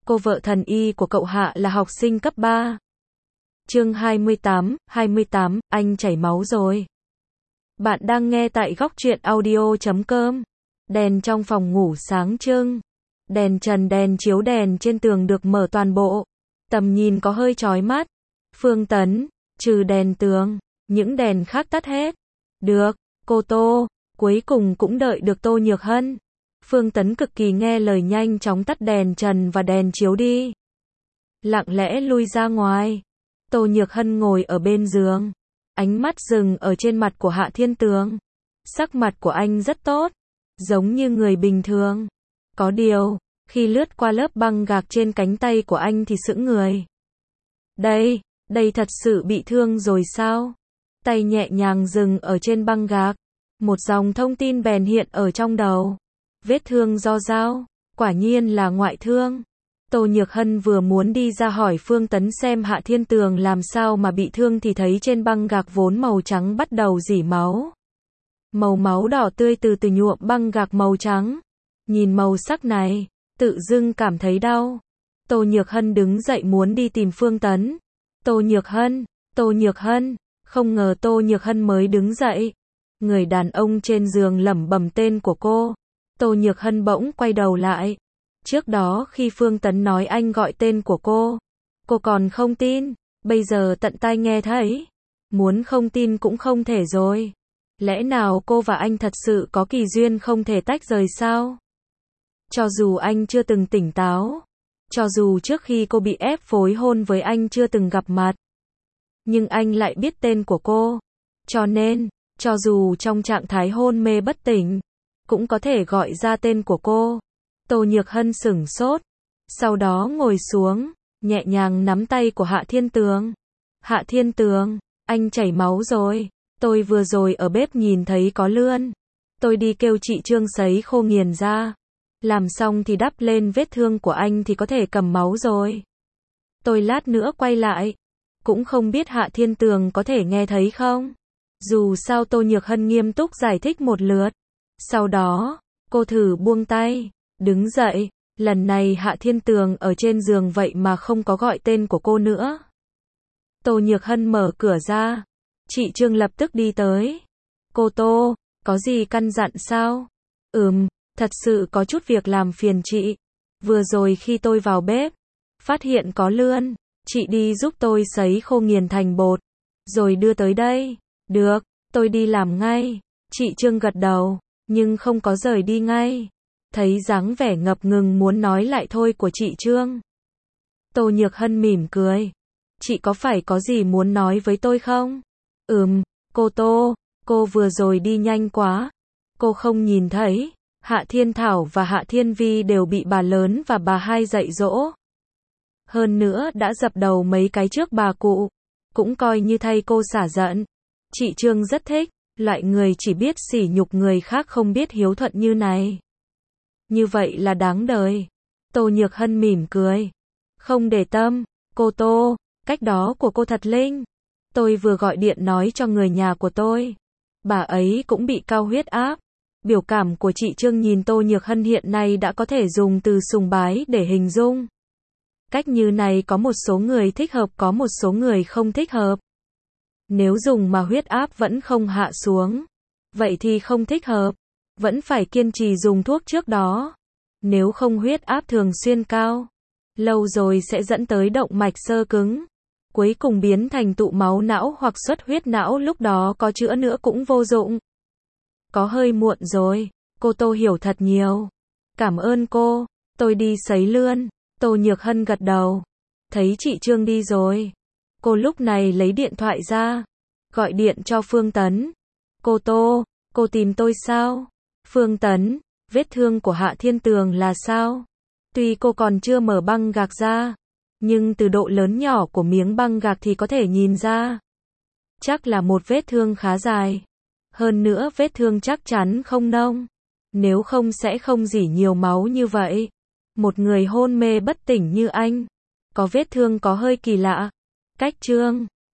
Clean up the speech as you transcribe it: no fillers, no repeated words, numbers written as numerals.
cô vợ thần y của cậu Hạ là học sinh cấp 3. Chương 28, anh chảy máu rồi. Bạn đang nghe tại góc truyện audio.com. Đèn trong phòng ngủ sáng trưng. Đèn trần đèn chiếu đèn trên tường được mở toàn bộ. Tầm nhìn có hơi chói mắt. Phương Tấn, trừ đèn tường, những đèn khác tắt hết. Được, cô Tô, cuối cùng cũng đợi được Tô Nhược Hân. Phương Tấn cực kỳ nghe lời nhanh chóng tắt đèn trần và đèn chiếu đi. Lặng lẽ lui ra ngoài. Tô Nhược Hân ngồi ở bên giường. Ánh mắt dừng ở trên mặt của Hạ Thiên Tường. Sắc mặt của anh rất tốt. Giống như người bình thường. Có điều, khi lướt qua lớp băng gạc trên cánh tay của anh thì sững người. Đây thật sự bị thương rồi sao? Tay nhẹ nhàng dừng ở trên băng gạc. Một dòng thông tin bèn hiện ở trong đầu. Vết thương do dao, quả nhiên là ngoại thương. Tô Nhược Hân vừa muốn đi ra hỏi Phương Tấn xem Hạ Thiên Tường làm sao mà bị thương thì thấy trên băng gạc vốn màu trắng bắt đầu rỉ máu. Màu máu đỏ tươi từ từ nhuộm băng gạc màu trắng. Nhìn màu sắc này, tự dưng cảm thấy đau. Tô Nhược Hân đứng dậy muốn đi tìm Phương Tấn. Tô Nhược Hân, không ngờ Tô Nhược Hân mới đứng dậy. Người đàn ông trên giường lẩm bẩm tên của cô. Tô Nhược Hân bỗng quay đầu lại. Trước đó khi Phương Tấn nói anh gọi tên của cô còn không tin, bây giờ tận tai nghe thấy. Muốn không tin cũng không thể rồi. Lẽ nào cô và anh thật sự có kỳ duyên không thể tách rời sao? Cho dù anh chưa từng tỉnh táo, cho dù trước khi cô bị ép phối hôn với anh chưa từng gặp mặt, nhưng anh lại biết tên của cô. Cho nên, cho dù trong trạng thái hôn mê bất tỉnh, cũng có thể gọi ra tên của cô. Tô Nhược Hân sửng sốt, sau đó ngồi xuống, nhẹ nhàng nắm tay của Hạ Thiên Tường. Hạ Thiên Tường, anh chảy máu rồi. Tôi vừa rồi ở bếp nhìn thấy có lươn. Tôi đi kêu chị Trương sấy khô nghiền ra. Làm xong thì đắp lên vết thương của anh thì có thể cầm máu rồi. Tôi lát nữa quay lại. Cũng không biết Hạ Thiên Tường có thể nghe thấy không? Dù sao Tô Nhược Hân nghiêm túc giải thích một lượt. Sau đó, cô thử buông tay, đứng dậy. Lần này Hạ Thiên Tường ở trên giường vậy mà không có gọi tên của cô nữa. Tô Nhược Hân mở cửa ra. Chị Trương lập tức đi tới. Cô Tô, có gì căn dặn sao? Thật sự có chút việc làm phiền chị. Vừa rồi khi tôi vào bếp, phát hiện có lươn. Chị đi giúp tôi sấy khô nghiền thành bột, rồi đưa tới đây. Được, tôi đi làm ngay. Chị Trương gật đầu, nhưng không có rời đi ngay. Thấy dáng vẻ ngập ngừng muốn nói lại thôi của chị Trương. Tô Nhược Hân mỉm cười. Chị có phải có gì muốn nói với tôi không? Cô Tô, cô vừa rồi đi nhanh quá. Cô không nhìn thấy. Hạ Thiên Thảo và Hạ Thiên Vi đều bị bà lớn và bà hai dạy dỗ. Hơn nữa đã dập đầu mấy cái trước bà cụ. Cũng coi như thay cô xả giận. Chị Trương rất thích loại người chỉ biết sỉ nhục người khác không biết hiếu thuận như này. Như vậy là đáng đời. Tô Nhược Hân mỉm cười. Không để tâm, cô Tô, cách đó của cô thật linh. Tôi vừa gọi điện nói cho người nhà của tôi. Bà ấy cũng bị cao huyết áp. Biểu cảm của chị Trương nhìn Tô Nhược Hân hiện nay đã có thể dùng từ sùng bái để hình dung. Cách như này có một số người thích hợp, có một số người không thích hợp. Nếu dùng mà huyết áp vẫn không hạ xuống, vậy thì không thích hợp. Vẫn phải kiên trì dùng thuốc trước đó. Nếu không huyết áp thường xuyên cao, lâu rồi sẽ dẫn tới động mạch xơ cứng. Cuối cùng biến thành tụ máu não hoặc xuất huyết não, lúc đó có chữa nữa cũng vô dụng. Có hơi muộn rồi, cô Tô hiểu thật nhiều. Cảm ơn cô, tôi đi sấy lươn. Tô Nhược Hân gật đầu. Thấy chị Trương đi rồi, cô lúc này lấy điện thoại ra, gọi điện cho Phương Tấn. Cô Tô, cô tìm tôi sao? Phương Tấn, vết thương của Hạ Thiên Tường là sao? Tuy cô còn chưa mở băng gạc ra, nhưng từ độ lớn nhỏ của miếng băng gạc thì có thể nhìn ra. Chắc là một vết thương khá dài. Hơn nữa vết thương chắc chắn không nông. Nếu không sẽ không rỉ nhiều máu như vậy. Một người hôn mê bất tỉnh như anh, có vết thương có hơi kỳ lạ. Cách Trương